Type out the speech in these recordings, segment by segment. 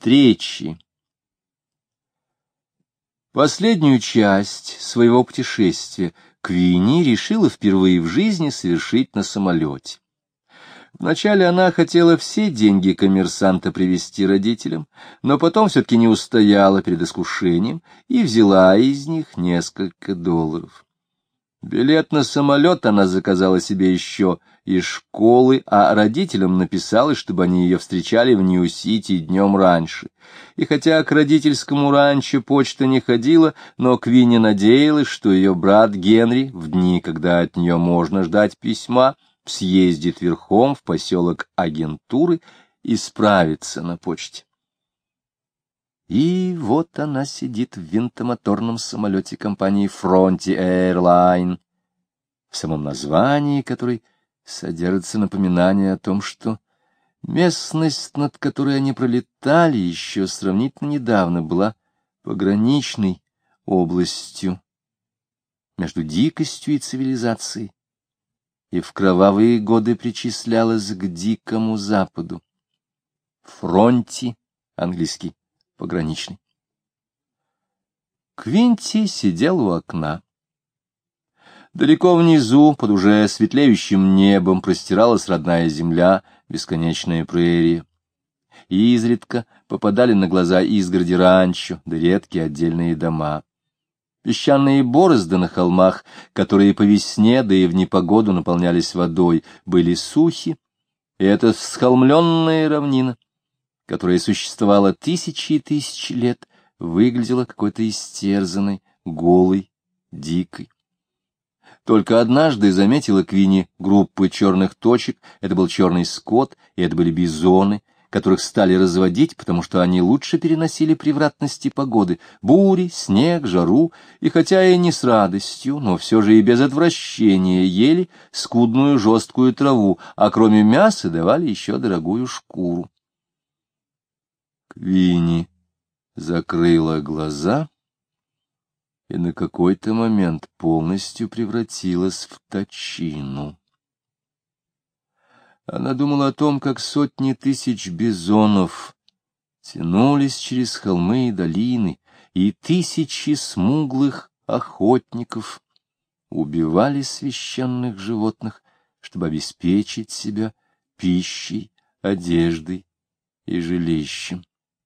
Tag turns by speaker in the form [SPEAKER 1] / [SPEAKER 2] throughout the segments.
[SPEAKER 1] Встречи. Последнюю часть своего путешествия Квинни решила впервые в жизни совершить на самолете. Вначале она хотела все деньги коммерсанта привезти родителям, но потом все-таки не устояла перед искушением и взяла из них несколько долларов. Билет на самолет она заказала себе еще из школы, а родителям написала, чтобы они ее встречали в Нью-Сити днем раньше. И хотя к родительскому ранчо почта не ходила, но Квинни надеялась, что ее брат Генри в дни, когда от нее можно ждать письма, съездит верхом в поселок Агентуры и справится на почте. И вот она сидит в винтомоторном самолете компании Frontier Airlines, в самом названии которой содержится напоминание о том, что местность, над которой они пролетали, еще сравнительно недавно была пограничной областью между дикостью и цивилизацией, и в кровавые годы причислялась к Дикому Западу. Фронти, английский, пограничный. Квинти сидел у окна. Далеко внизу, под уже светлеющим небом, простиралась родная земля, бесконечная прерия. И изредка попадали на глаза изгороди ранчо, да редкие отдельные дома. Песчаные борозды на холмах, которые по весне, да и в непогоду наполнялись водой, были сухи, и эта всхолмленная равнина, которая существовала тысячи и тысячи лет, выглядела какой-то истерзанной, голой, дикой. Только однажды заметила Квинни группы черных точек, это был черный скот, и это были бизоны, которых стали разводить, потому что они лучше переносили превратности погоды, бури, снег, жару, и хотя и не с радостью, но все же и без отвращения ели скудную жесткую траву, а кроме мяса давали еще дорогую шкуру. Квинни закрыла глаза и на какой-то момент полностью превратилась в точину. Она думала о том, как сотни тысяч бизонов тянулись через холмы и долины, и тысячи смуглых охотников убивали священных животных, чтобы обеспечить себя пищей, одеждой и жилищем.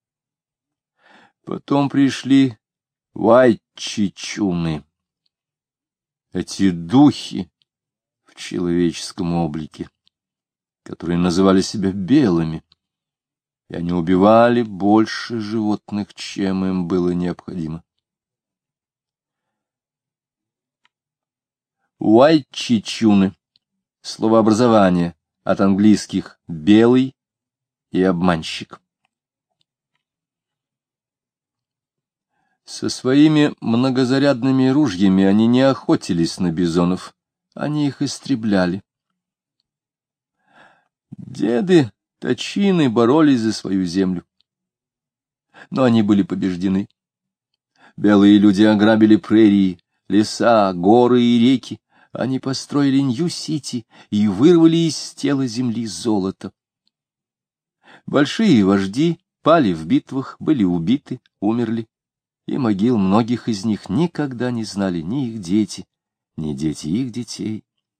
[SPEAKER 1] Потом пришли Уайчичуны, эти духи в человеческом облике, которые называли себя белыми, и они убивали больше животных, чем им было необходимо. Уайчичуны — словообразование от английских «белый» и «обманщик». Со своими многозарядными ружьями они не охотились на бизонов, они их истребляли. Деды точины боролись за свою землю, но они были побеждены. Белые люди ограбили прерии, леса, горы и реки, они построили Нью-Сити и вырвали из тела земли золото. Большие вожди пали в битвах, были убиты, умерли. И могил многих из них никогда не знали ни их дети, ни дети их детей.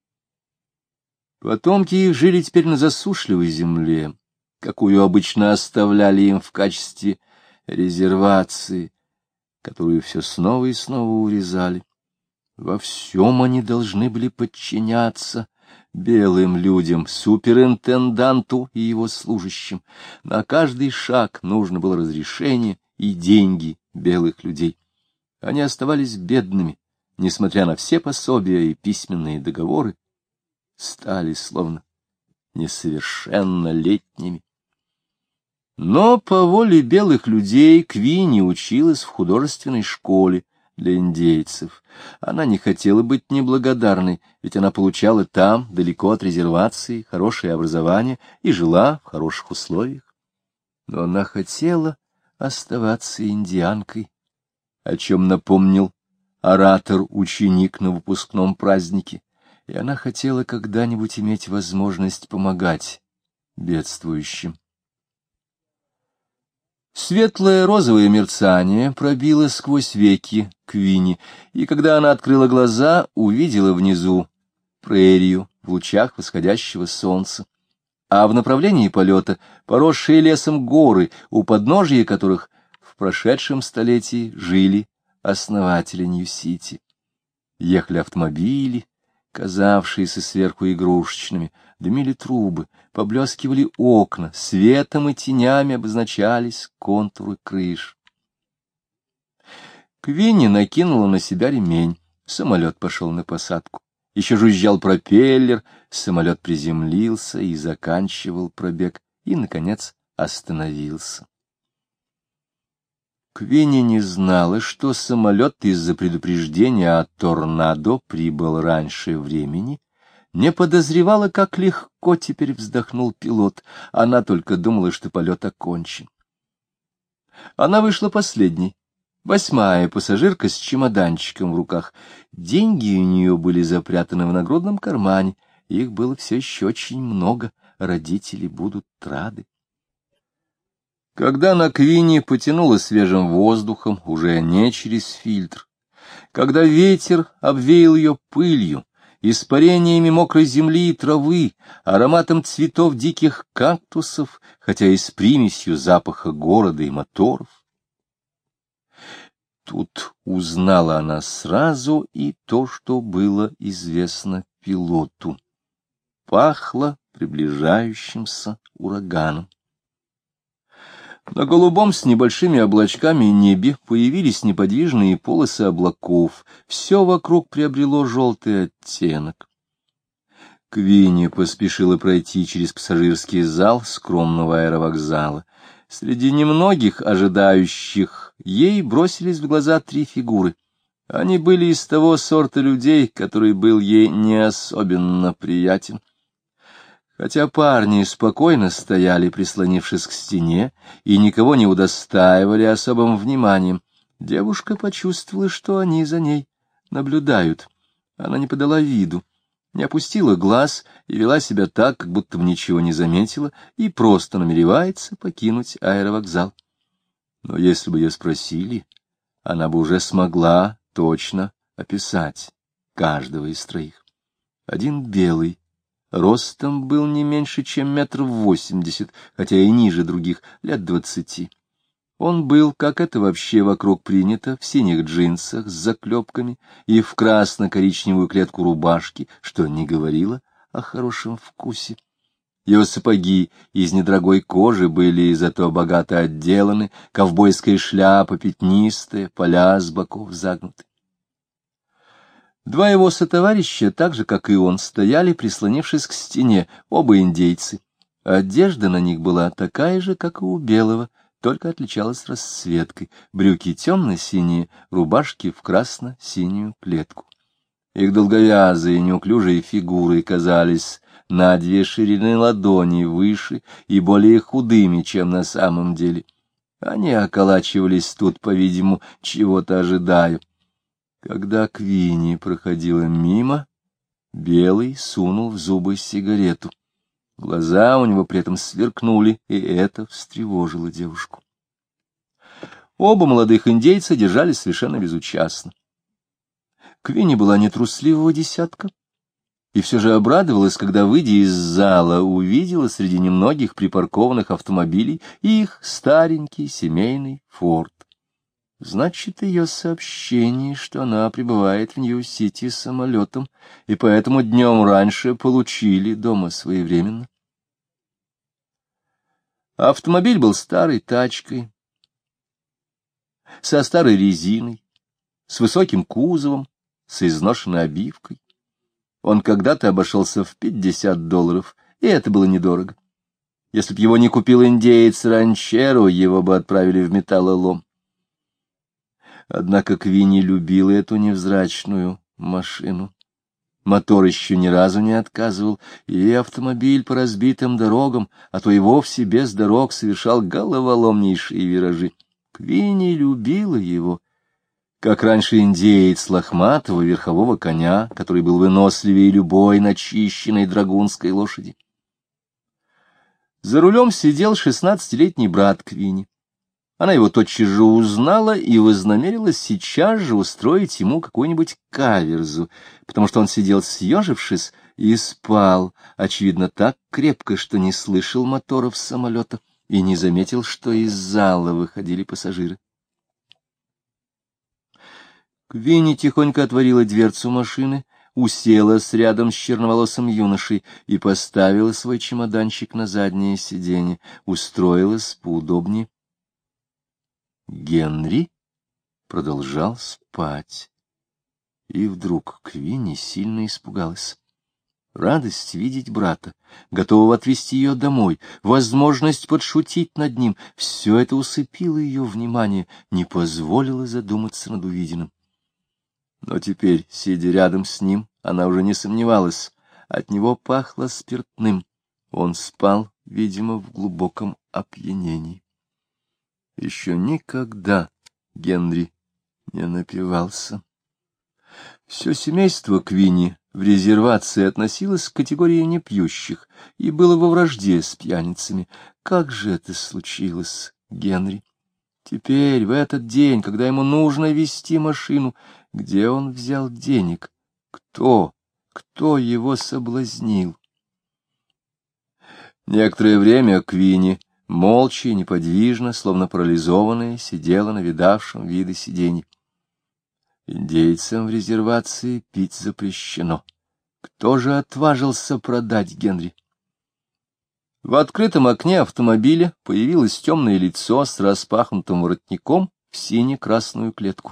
[SPEAKER 1] Потомки их жили теперь на засушливой земле, какую обычно оставляли им в качестве резервации, которую все снова и снова урезали. Во всем они должны были подчиняться белым людям, суперинтенданту и его служащим. На каждый шаг нужно было разрешение и деньги белых людей. Они оставались бедными, несмотря на все пособия и письменные договоры, стали словно несовершеннолетними. Но по воле белых людей Квинни училась в художественной школе для индейцев. Она не хотела быть неблагодарной, ведь она получала там, далеко от резервации, хорошее образование и жила в хороших условиях. Но она хотела оставаться индианкой, о чем напомнил оратор-ученик на выпускном празднике, и она хотела когда-нибудь иметь возможность помогать бедствующим. С Светлое розовое мерцание пробило сквозь веки Квинни, и когда она открыла глаза, увидела внизу прерию в лучах восходящего солнца, а в направлении полета поросшие лесом горы, у подножия которых в прошедшем столетии жили основатели Нью-Сити. Ехали автомобили, казавшиеся сверху игрушечными, дымили трубы, поблескивали окна, светом и тенями обозначались контуры крыш. Квинни накинула на себя ремень, самолет пошел на посадку. Еще жужжал пропеллер, самолет приземлился и заканчивал пробег, и, наконец, остановился. Квинни не знала, что самолет из-за предупреждения о торнадо прибыл раньше времени, не подозревала, как легко теперь вздохнул пилот, она только думала, что полет окончен. Она вышла последней, 8-я пассажирка с чемоданчиком в руках. Деньги у нее были запрятаны в нагрудном кармане, их было все еще очень много, родители будут рады. Когда на Квинни потянуло свежим воздухом, уже не через фильтр, когда ветер обвеял ее пылью, испарениями мокрой земли и травы, ароматом цветов диких кактусов, хотя и с примесью запаха города и моторов, тут узнала она сразу и то, что было известно пилоту. Пахло приближающимся ураганом. На голубом с небольшими облачками небе появились неподвижные полосы облаков, все вокруг приобрело желтый оттенок. Квинни поспешила пройти через пассажирский зал скромного аэровокзала. Среди немногих ожидающих ей бросились в глаза 3 фигуры. Они были из того сорта людей, который был ей не особенно приятен. Хотя парни спокойно стояли, прислонившись к стене, и никого не удостаивали особым вниманием, девушка почувствовала, что они за ней наблюдают. Она не подала виду, не опустила глаз и вела себя так, как будто бы ничего не заметила, и просто намеревается покинуть аэровокзал. Но если бы ее спросили, она бы уже смогла точно описать каждого из 3. Один белый, ростом был не меньше, чем 1,80 м, хотя и ниже других, лет 20. Он был, как это вообще вокруг принято, в синих джинсах с заклепками и в красно-коричневую клетку рубашки, что не говорило о хорошем вкусе. Его сапоги из недорогой кожи были зато богато отделаны, ковбойская шляпа пятнистая, поля с боков загнуты. 2 его сотоварища, так же, как и он, стояли, прислонившись к стене, оба индейцы. Одежда на них была такая же, как и у белого, только отличалась расцветкой. Брюки темно-синие, рубашки в красно-синюю клетку. Их долговязые неуклюжие фигуры казались на 2 ширины ладони выше и более худыми, чем на самом деле. Они околачивались тут, по-видимому, чего-то ожидая. Когда Квинни проходила мимо, белый сунул в зубы сигарету. Глаза у него при этом сверкнули, и это встревожило девушку. Оба молодых индейца держались совершенно безучастно. Квинни была нетрусливого десятка, и все же обрадовалась, когда, выйдя из зала, увидела среди немногих припаркованных автомобилей их старенький семейный «Форд». Значит, ее сообщение, что она прибывает в Нью-Сити самолетом, и поэтому днем раньше получили дома своевременно. Автомобиль был старой тачкой, со старой резиной, с высоким кузовом, с изношенной обивкой. Он когда-то обошелся в $50, и это было недорого. Если б его не купил индеец-ранчеро, его бы отправили в металлолом. Однако Квинни любила эту невзрачную машину. Мотор еще ни разу не отказывал, и автомобиль по разбитым дорогам, а то и вовсе без дорог, совершал головоломнейшие виражи. Квинни любила его, как раньше индеец лохматого верхового коня, который был выносливее любой начищенной драгунской лошади. За рулем сидел 16-летний брат Квинни. Она его тотчас же узнала и вознамерилась сейчас же устроить ему какую-нибудь каверзу, потому что он сидел съежившись и спал, очевидно, так крепко, что не слышал моторов самолета и не заметил, что из зала выходили пассажиры. Квинни тихонько отворила дверцу машины, уселась рядом с черноволосым юношей и поставила свой чемоданчик на заднее сиденье, устроилась поудобнее. Генри продолжал спать, и вдруг Квинни сильно испугалась. Радость видеть брата, готового отвезти ее домой, возможность подшутить над ним — все это усыпило ее внимание, не позволило задуматься над увиденным. Но теперь, сидя рядом с ним, она уже не сомневалась. От него пахло спиртным. Он спал, видимо, в глубоком опьянении. Еще никогда Генри не напивался. Все семейство Квинни в резервации относилось к категории непьющих и было во вражде с пьяницами. Как же это случилось, Генри? Теперь, в этот день, когда ему нужно везти машину, где он взял денег? Кто его соблазнил? Некоторое время Квинни, молча и неподвижно, словно парализованная, сидела на видавшем виды сиденье. Индейцам в резервации пить запрещено. Кто же отважился продать Генри? В открытом окне автомобиля появилось темное лицо с распахнутым воротником в сине-красную клетку.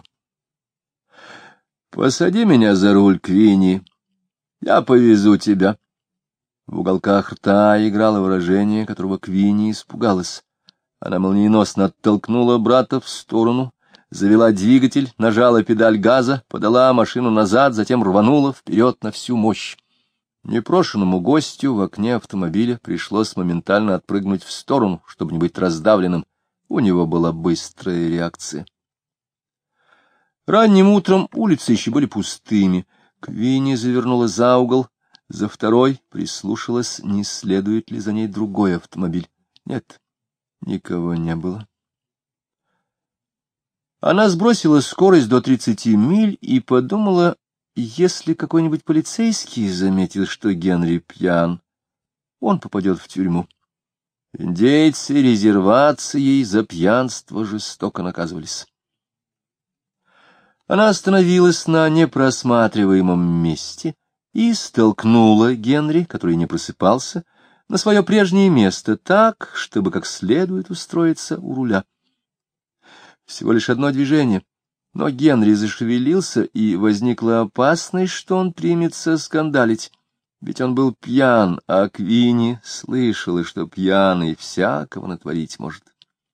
[SPEAKER 1] «Посади меня за руль, Квинни, я повезу тебя». В уголках рта играло выражение, которого Квинни испугалась. Она молниеносно оттолкнула брата в сторону, завела двигатель, нажала педаль газа, подала машину назад, затем рванула вперед на всю мощь. Непрошенному гостю в окне автомобиля пришлось моментально отпрыгнуть в сторону, чтобы не быть раздавленным. У него была быстрая реакция. Ранним утром улицы еще были пустыми. Квинни завернула за угол, за второй прислушалась, не следует ли за ней другой автомобиль. Нет, никого не было. Она сбросила скорость до 30 миль и подумала, если какой-нибудь полицейский заметил, что Генри пьян, он попадет в тюрьму. Индейцы резервацией за пьянство жестоко наказывались. Она остановилась на непросматриваемом месте и столкнула Генри, который не просыпался, на свое прежнее место так, чтобы как следует устроиться у руля. Всего лишь одно движение, но Генри зашевелился, и возникла опасность, что он примется скандалить, ведь он был пьян, а Квинни слышала, что пьяный всякого натворить может.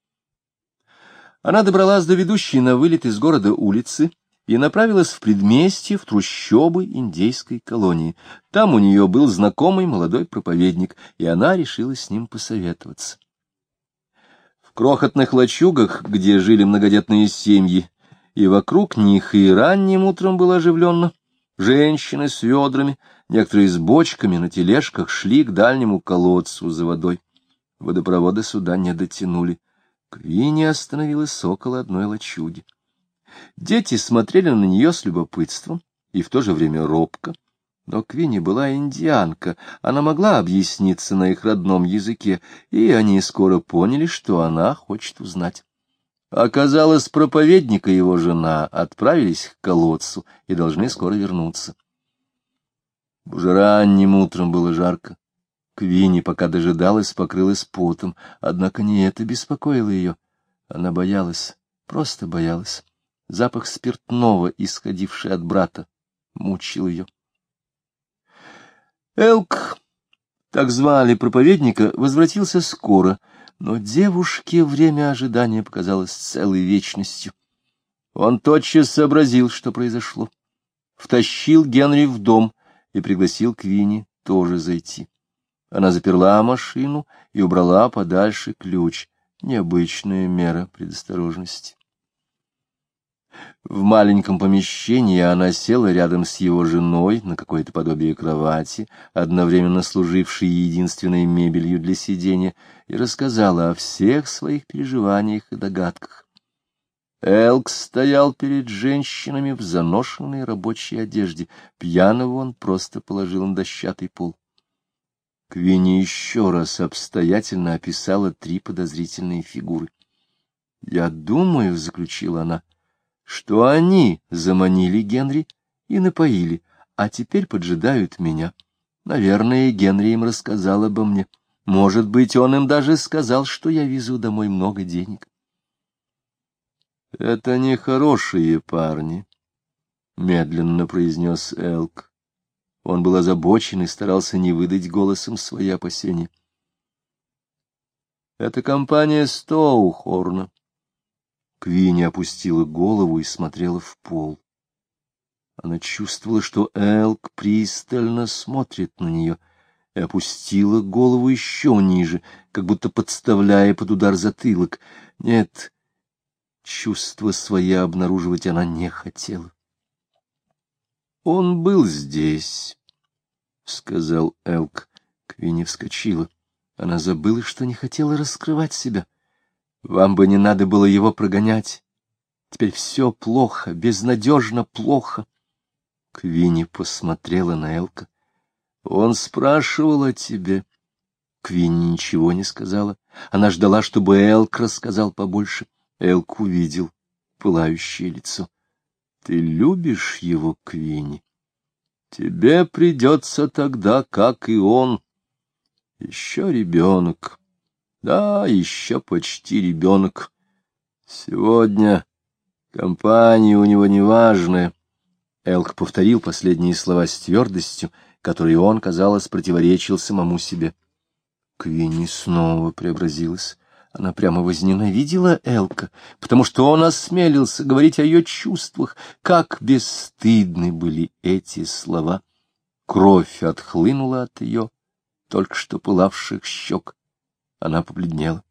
[SPEAKER 1] Она добралась до ведущей на вылет из города улицы и направилась в предместье, в трущобы индейской колонии. Там у нее был знакомый молодой проповедник, и она решила с ним посоветоваться. В крохотных лачугах, где жили многодетные семьи, и вокруг них и ранним утром было оживленно, женщины с ведрами, некоторые с бочками на тележках шли к дальнему колодцу за водой. Водопровода сюда не дотянули. Квинни остановилась около одной лачуги. Дети смотрели на нее с любопытством и в то же время робко. Но Квинни была индианка, она могла объясниться на их родном языке, и они скоро поняли, что она хочет узнать. Оказалось, проповедник и его жена отправились к колодцу и должны скоро вернуться. Уже ранним утром было жарко. Квинни, пока дожидалась, покрылась потом, однако не это беспокоило ее. Она боялась, просто боялась. Запах спиртного, исходивший от брата, мучил ее. Элк, так звали проповедника, возвратился скоро, но девушке время ожидания показалось целой вечностью. Он тотчас сообразил, что произошло. Втащил Генри в дом и пригласил Квинни тоже зайти. Она заперла машину и убрала подальше ключ. Необычная мера предосторожности. В маленьком помещении она села рядом с его женой на какое-то подобие кровати, одновременно служившей единственной мебелью для сидения, и рассказала о всех своих переживаниях и догадках. Элк стоял перед женщинами в заношенной рабочей одежде. Пьяного он просто положил на дощатый пол. Квинни еще раз обстоятельно описала 3 подозрительные фигуры. «Я думаю, — заключила она, — что они заманили Генри и напоили, а теперь поджидают меня. Наверное, Генри им рассказал обо мне. Может быть, он им даже сказал, что я везу домой много денег». «Это нехорошие парни», — медленно произнес Элк. Он был озабочен и старался не выдать голосом свои опасения. «Это компания Стоухорна». Квинни опустила голову и смотрела в пол. Она чувствовала, что Элк пристально смотрит на нее, и опустила голову еще ниже, как будто подставляя под удар затылок. Нет, чувства свои обнаруживать она не хотела. «Он был здесь», — сказал Элк. Квинни вскочила. Она забыла, что не хотела раскрывать себя. «Вам бы не надо было его прогонять. Теперь все плохо, безнадежно плохо». Квинни посмотрела на Элка. «Он спрашивал о тебе». Квинни ничего не сказала. Она ждала, чтобы Элк рассказал побольше. Элк увидел пылающее лицо. «Ты любишь его, Квинни? Тебе придется тогда, как и он. Еще ребенок. Да, еще почти ребенок. Сегодня компания у него неважная». Элк повторил последние слова с твердостью, которой он, казалось, противоречил самому себе. Квинни снова преобразилась. Она прямо возненавидела Элка, потому что он осмелился говорить о ее чувствах. Как бесстыдны были эти слова! Кровь отхлынула от ее только что пылавших щек. Она побледнела.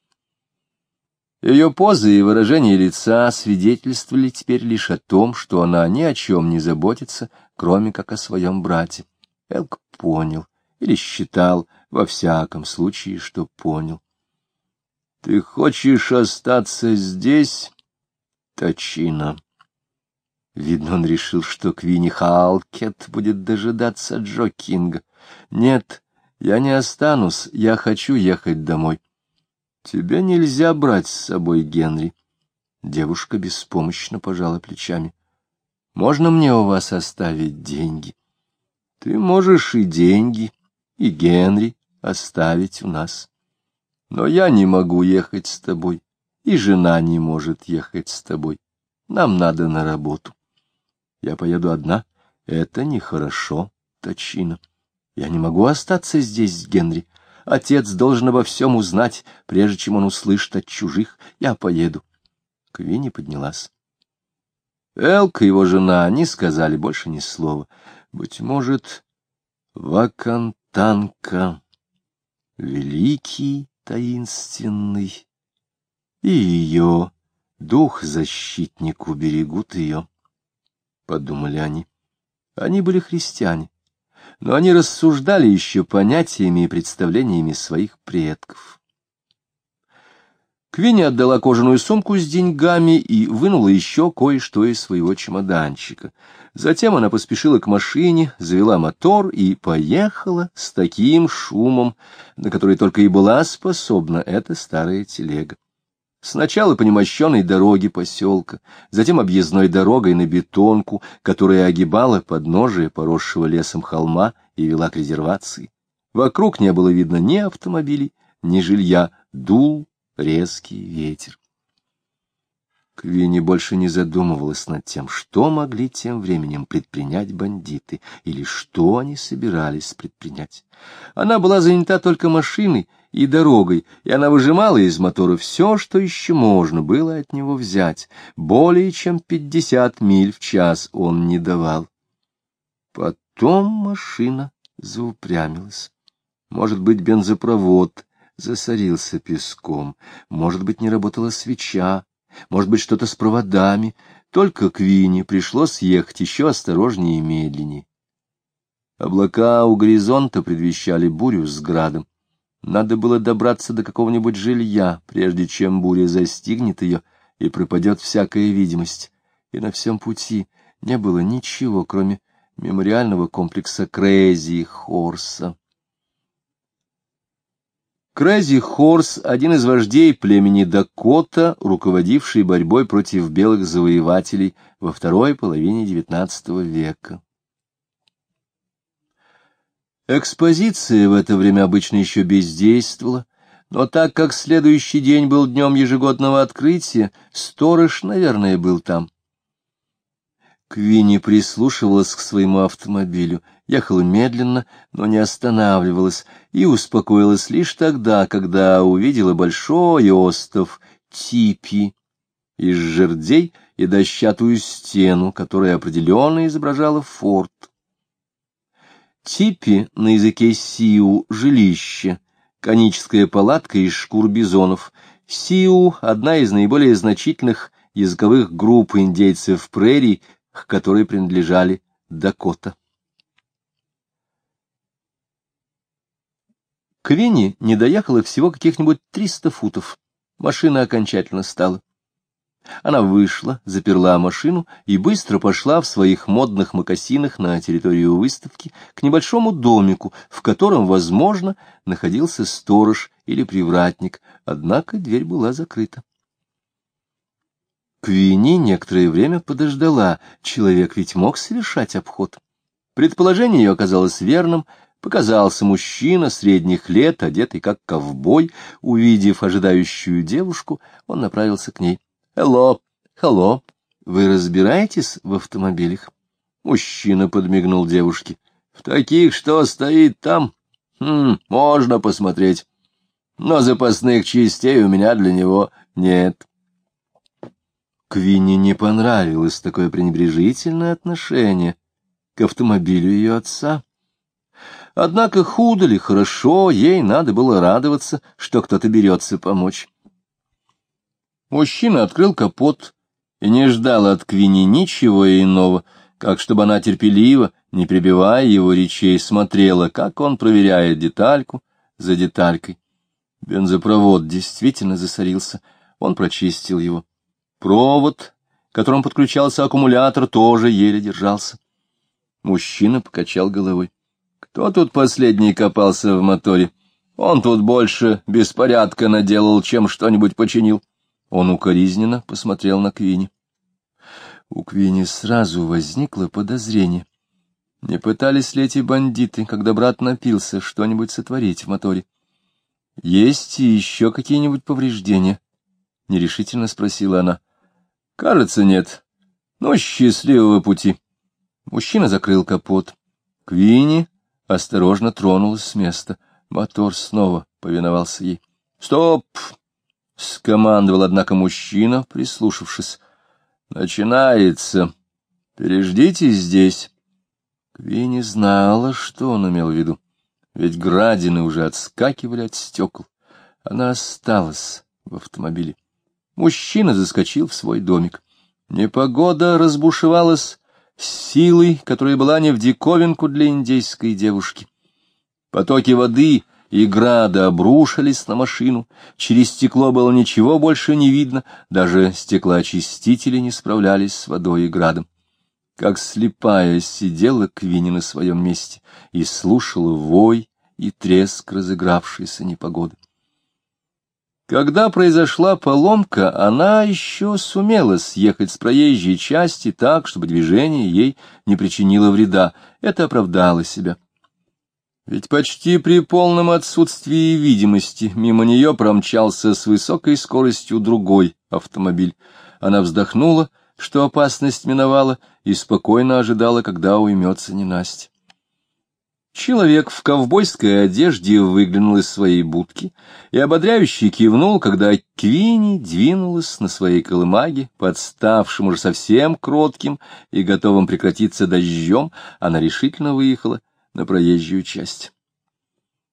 [SPEAKER 1] Ее поза и выражение лица свидетельствовали теперь лишь о том, что она ни о чем не заботится, кроме как о своем брате. Элк понял, или считал, во всяком случае, что понял. «Ты хочешь остаться здесь, Точино?» Видно, он решил, что Квинни Халкет будет дожидаться Джо Кинга. «Нет, я не останусь, я хочу ехать домой». «Тебе нельзя брать с собой Генри». Девушка беспомощно пожала плечами. «Можно мне у вас оставить деньги?» «Ты можешь и деньги, и Генри оставить у нас. Но я не могу ехать с тобой, и жена не может ехать с тобой. Нам надо на работу. Я поеду одна. Это нехорошо, Точино. Я не могу остаться здесь с Генри. Отец должен обо всем узнать, прежде чем он услышит от чужих. Я поеду». Квинни поднялась. Элк и его жена не сказали больше ни слова. Быть может, Вакантанка, великий, таинственный, и ее дух-защитник уберегут ее, — подумали они. Они были христиане, но они рассуждали еще понятиями и представлениями своих предков. Квинни отдала кожаную сумку с деньгами и вынула еще кое-что из своего чемоданчика. Затем она поспешила к машине, завела мотор и поехала с таким шумом, на который только и была способна эта старая телега. Сначала по немощенной дороге поселка, затем объездной дорогой на бетонку, которая огибала подножие поросшего лесом холма и вела к резервации. Вокруг не было видно ни автомобилей, ни жилья, дул резкий ветер. Квинни больше не задумывалась над тем, что могли тем временем предпринять бандиты, или что они собирались предпринять. Она была занята только машиной и дорогой, и она выжимала из мотора все, что еще можно было от него взять. Более чем 50 миль в час он не давал. Потом машина заупрямилась. Может быть, бензопровод засорился песком, может быть, не работала свеча, может быть, что-то с проводами. Только Квинни пришлось ехать еще осторожнее и медленнее. Облака у горизонта предвещали бурю с градом. Надо было добраться до какого-нибудь жилья, прежде чем буря застигнет ее и пропадет всякая видимость. И на всем пути не было ничего, кроме мемориального комплекса Крейзи Хорса. Крейзи Хорс — один из вождей племени Дакота, руководивший борьбой против белых завоевателей во второй половине XIX века. Экспозиция в это время обычно еще бездействовала, но так как следующий день был днем ежегодного открытия, сторож, наверное, был там. Квинни прислушивалась к своему автомобилю, ехала медленно, но не останавливалась, и успокоилась лишь тогда, когда увидела большой остов типи из жердей и дощатую стену, которая определенно изображала форт. Типи на языке сиу — жилище, коническая палатка из шкур бизонов. Сиу — одна из наиболее значительных языковых групп индейцев прерий, к которой принадлежали Дакота. Квинни не доехала всего каких-нибудь 300 футов. Машина окончательно стала. Она вышла, заперла машину и быстро пошла в своих модных мокасинах на территорию выставки к небольшому домику, в котором, возможно, находился сторож или привратник, однако дверь была закрыта. Квинни некоторое время подождала, человек ведь мог совершать обход. Предположение ее оказалось верным. Показался мужчина средних лет, одетый как ковбой. Увидев ожидающую девушку, он направился к ней. «Hello, hello, вы разбираетесь в автомобилях?» Мужчина подмигнул девушке. «В таких, что стоит там? Можно посмотреть. Но запасных частей у меня для него нет». Квинни не понравилось такое пренебрежительное отношение к автомобилю ее отца. Однако худо ли, хорошо, ей надо было радоваться, что кто-то берется помочь. Мужчина открыл капот и не ждал от Квинни ничего иного, как чтобы она терпеливо, не перебивая его речей, смотрела, как он проверяет детальку за деталькой. Бензопровод действительно засорился, он прочистил его. Провод, к которому подключался аккумулятор, тоже еле держался. Мужчина покачал головой. Кто тут последний копался в моторе? Он тут больше беспорядка наделал, чем что-нибудь починил. Он укоризненно посмотрел на Квинни. У Квинни сразу возникло подозрение. Не пытались ли эти бандиты, когда брат напился, что-нибудь сотворить в моторе? — Есть и еще какие-нибудь повреждения? — нерешительно спросила она. — Кажется, нет. Но счастливого пути. Мужчина закрыл капот. Квинни осторожно тронулась с места. Мотор снова повиновался ей. — Стоп! — скомандовал, однако, мужчина, прислушавшись. — Начинается. Переждите здесь. Квинни знала, что он имел в виду, ведь градины уже отскакивали от стекол. Она осталась в автомобиле. Мужчина заскочил в свой домик. Непогода разбушевалась с силой, которая была не в диковинку для индейской девушки. Потоки воды и града обрушились на машину, через стекло было ничего больше не видно, даже стеклоочистители не справлялись с водой и градом. Как слепая сидела Квинни на своем месте и слушала вой и треск разыгравшейся непогоды. Когда произошла поломка, она еще сумела съехать с проезжей части так, чтобы движение ей не причинило вреда. Это оправдало себя. Ведь почти при полном отсутствии видимости мимо нее промчался с высокой скоростью другой автомобиль. Она вздохнула, что опасность миновала, и спокойно ожидала, когда уймется ненастье. Человек в ковбойской одежде выглянул из своей будки и ободряюще кивнул, когда Квинни двинулась на своей колымаге, подставшим уже совсем кротким и готовым прекратиться дождем. Она решительно выехала на проезжую часть.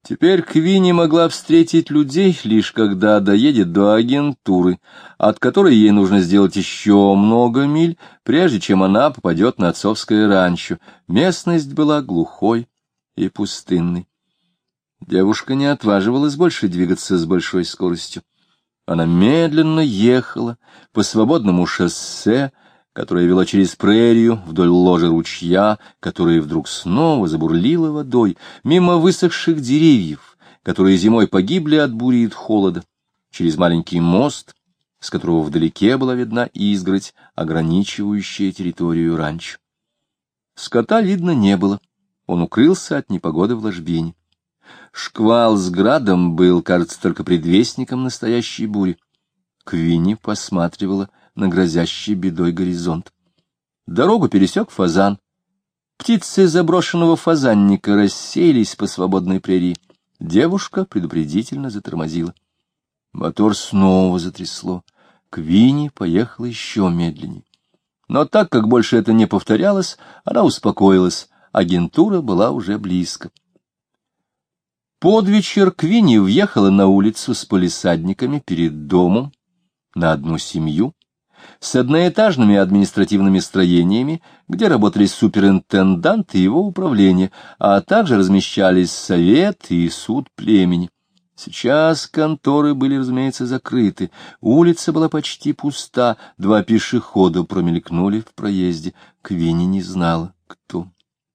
[SPEAKER 1] Теперь Квинни могла встретить людей, лишь когда доедет до агентуры, от которой ей нужно сделать еще много миль, прежде чем она попадет на отцовское ранчо. Местность была глухой и пустынной. Девушка не отваживалась больше двигаться с большой скоростью. Она медленно ехала по свободному шоссе, которое вело через прерию вдоль ложа ручья, которое вдруг снова забурлило водой, мимо высохших деревьев, которые зимой погибли от бури и от холода, через маленький мост, с которого вдалеке была видна изгородь, ограничивающая территорию ранчо. Скота видно не было, он укрылся от непогоды в ложбине. Шквал с градом был, кажется, только предвестником настоящей бури. Квинни посматривала на грозящий бедой горизонт. Дорогу пересек фазан. Птицы заброшенного фазанника рассеялись по свободной прерии. Девушка предупредительно затормозила. Мотор снова затрясло. Квинни поехала еще медленнее. Но так как больше это не повторялось, она успокоилась. Агентура была уже близко. Под вечер Квинни въехала на улицу с палисадниками перед домом на одну семью, с одноэтажными административными строениями, где работали суперинтендант и его управление, а также размещались совет и суд племени. Сейчас конторы были, разумеется, закрыты, улица была почти пуста, 2 пешехода промелькнули в проезде. Квинни не знала, кто.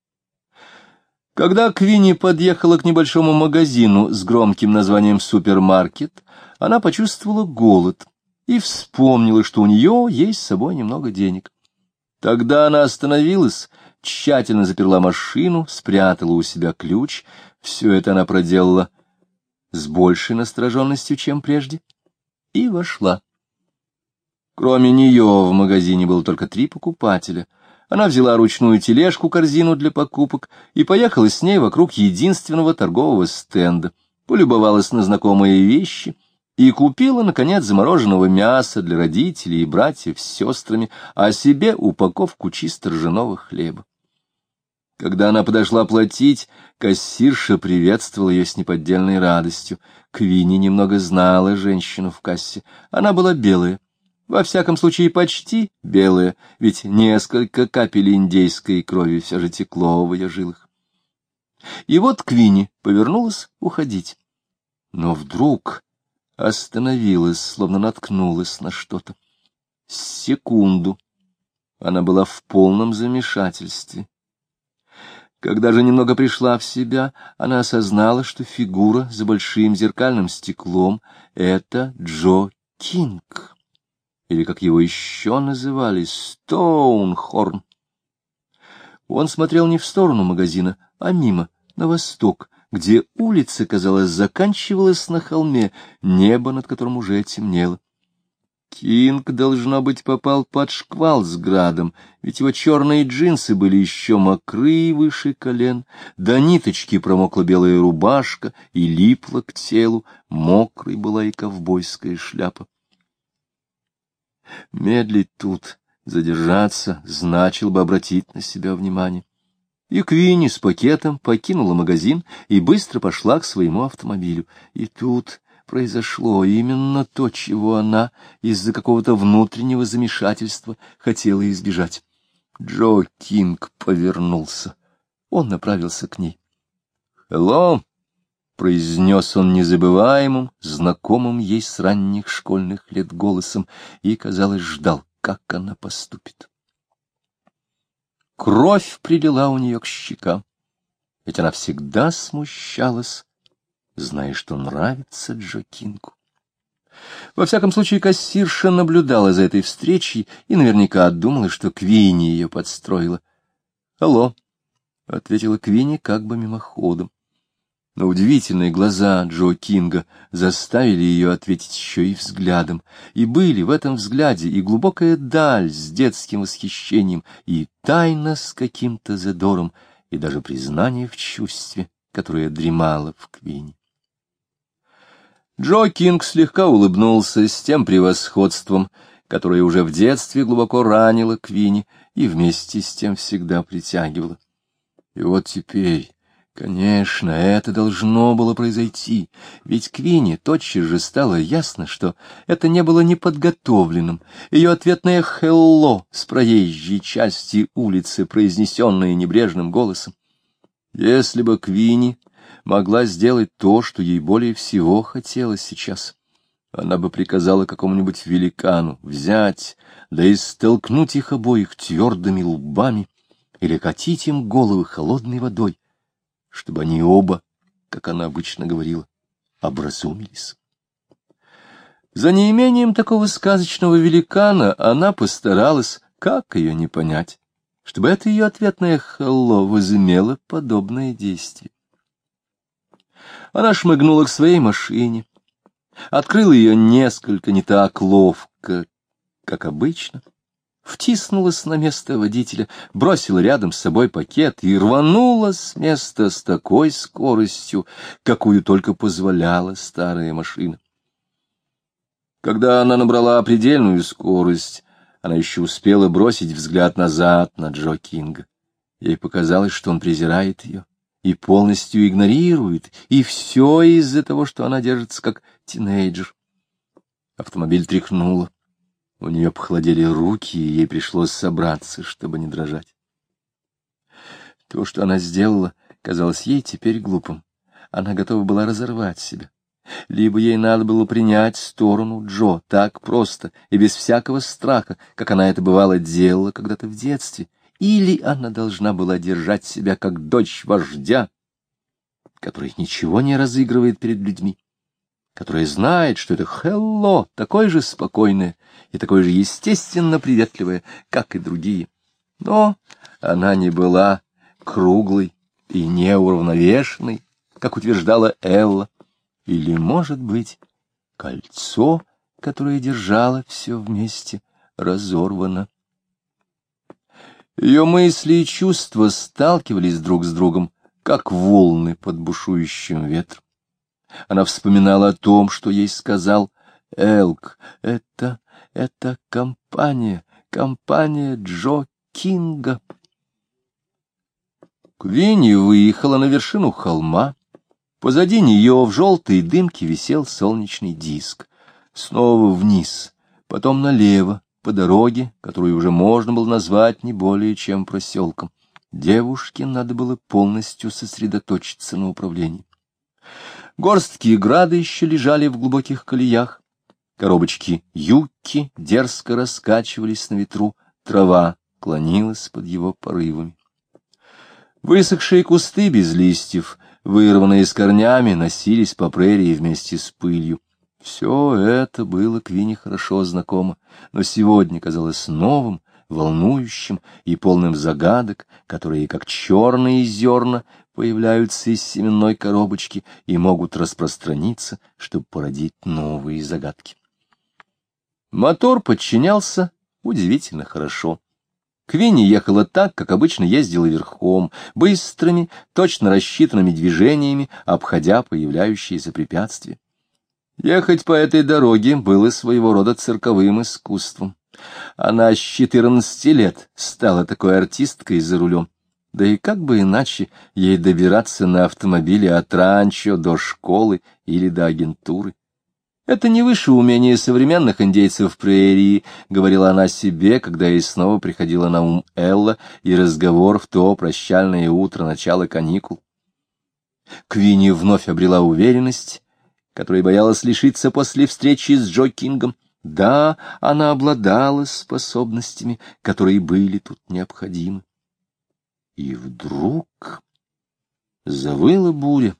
[SPEAKER 1] Когда Квинни подъехала к небольшому магазину с громким названием «Супермаркет», она почувствовала голод и вспомнила, что у нее есть с собой немного денег. Тогда она остановилась, тщательно заперла машину, спрятала у себя ключ. Все это она проделала с большей настороженностью, чем прежде, и вошла. Кроме нее в магазине было только 3 покупателя. Она взяла ручную тележку-корзину для покупок и поехала с ней вокруг единственного торгового стенда, полюбовалась на знакомые вещи и купила, наконец, замороженного мяса для родителей и братьев с сестрами, а себе упаковку чисто ржаного хлеба. Когда она подошла платить, кассирша приветствовала ее с неподдельной радостью. Квинни немного знала женщину в кассе. Она была белая. Во всяком случае, почти белая, ведь несколько капель индейской крови все же текло в ее жилах. И вот Квинни повернулась уходить. Но вдруг остановилась, словно наткнулась на что-то. Секунду она была в полном замешательстве. Когда же немного пришла в себя, она осознала, что фигура за большим зеркальным стеклом — это Джо Кинг. Или, как его еще называли, Стоунхорн. Он смотрел не в сторону магазина, а мимо, на восток, где улица, казалось, заканчивалась на холме, небо над которым уже темнело. Кинг, должно быть, попал под шквал с градом, ведь его черные джинсы были еще мокры выше колен, до ниточки промокла белая рубашка и липла к телу, мокрой была и ковбойская шляпа. Медлить тут, задержаться, значило бы обратить на себя внимание. И Квинни с пакетом покинула магазин и быстро пошла к своему автомобилю. И тут произошло именно то, чего она из-за какого-то внутреннего замешательства хотела избежать. Джо Кинг повернулся. Он направился к ней. «Hello!» — произнес он незабываемым, знакомым ей с ранних школьных лет голосом, и, казалось, ждал, как она поступит. Кровь прилила у нее к щекам, ведь она всегда смущалась, зная, что нравится Джо Кингу. Во всяком случае, кассирша наблюдала за этой встречей и наверняка думала, что Квинни ее подстроила. «Алло», — ответила Квинни как бы мимоходом. Но удивительные глаза Джо Кинга заставили ее ответить еще и взглядом, и были в этом взгляде и глубокая даль с детским восхищением, и тайна с каким-то задором, и даже признание в чувстве, которое дремало в Квинни. Джо Кинг слегка улыбнулся с тем превосходством, которое уже в детстве глубоко ранило Квинни и вместе с тем всегда притягивало. И вот теперь, Конечно, это должно было произойти, ведь Квинни тотчас же стало ясно, что это не было неподготовленным. Ее ответное «хелло» с проезжей части улицы, произнесенное небрежным голосом. Если бы Квинни могла сделать то, что ей более всего хотелось сейчас, она бы приказала какому-нибудь великану взять, да и столкнуть их обоих твердыми лбами или катить им головы холодной водой, чтобы они оба, как она обычно говорила, образумились. За неимением такого сказочного великана она постаралась, как ее не понять, чтобы это ее ответное «хелло» возымело подобное действие. Она шмыгнула к своей машине, открыла ее несколько не так ловко, как обычно, втиснулась на место водителя, бросила рядом с собой пакет и рванула с места с такой скоростью, какую только позволяла старая машина. Когда она набрала предельную скорость, она еще успела бросить взгляд назад на Джо Кинга. Ей показалось, что он презирает ее и полностью игнорирует, и все из-за того, что она держится как тинейджер. Автомобиль тряхнуло. У нее похолодели руки, и ей пришлось собраться, чтобы не дрожать. То, что она сделала, казалось ей теперь глупым. Она готова была разорвать себя. Либо ей надо было принять сторону Джо так просто и без всякого страха, как она это бывало делала когда-то в детстве, или она должна была держать себя как дочь вождя, который ничего не разыгрывает перед людьми, которая знает, что это «хелло» такое же спокойное и такое же естественно приветливое, как и другие. Но она не была круглой и неуравновешенной, как утверждала Элла, или, может быть, кольцо, которое держало все вместе, разорвано. Ее мысли и чувства сталкивались друг с другом, как волны под бушующим ветром. Она вспоминала о том, что ей сказал Элк. Это компания Джо Кинга. Квинни выехала на вершину холма. Позади нее в желтой дымке висел солнечный диск. Снова вниз, потом налево, по дороге, которую уже можно было назвать не более чем проселком. Девушке надо было полностью сосредоточиться на управлении. Горстки града еще лежали в глубоких колеях. Коробочки юкки дерзко раскачивались на ветру, трава клонилась под его порывами. Высохшие кусты без листьев, вырванные с корнями, носились по прерии вместе с пылью. Все это было Квинни хорошо знакомо, но сегодня казалось новым, волнующим и полным загадок, которые, как черные зерна, появляются из семенной коробочки и могут распространиться, чтобы породить новые загадки. Мотор подчинялся удивительно хорошо. Квинни ехала так, как обычно ездила верхом, быстрыми, точно рассчитанными движениями, обходя появляющиеся препятствия. Ехать по этой дороге было своего рода цирковым искусством. Она с 14 лет стала такой артисткой за рулем. Да и как бы иначе ей добираться на автомобиле от ранчо до школы или до агентуры. Это не выше умения современных индейцев прерии, говорила она себе, когда ей снова приходила на ум Элла и разговор в то прощальное утро начала каникул. Квинни вновь обрела уверенность, которой боялась лишиться после встречи с Джо Кингом. Да, она обладала способностями, которые были тут необходимы. И вдруг завыла буря.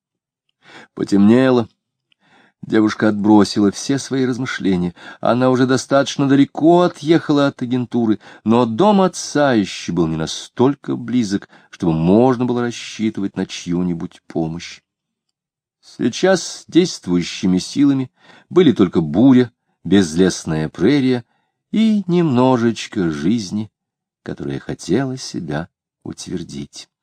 [SPEAKER 1] Потемнело. Девушка отбросила все свои размышления. Она уже достаточно далеко отъехала от агентуры, но дом отца еще был не настолько близок, чтобы можно было рассчитывать на чью-нибудь помощь. Сейчас действующими силами были только буря, безлесная прерия и немножечко жизни, которая хотела себя утвердить.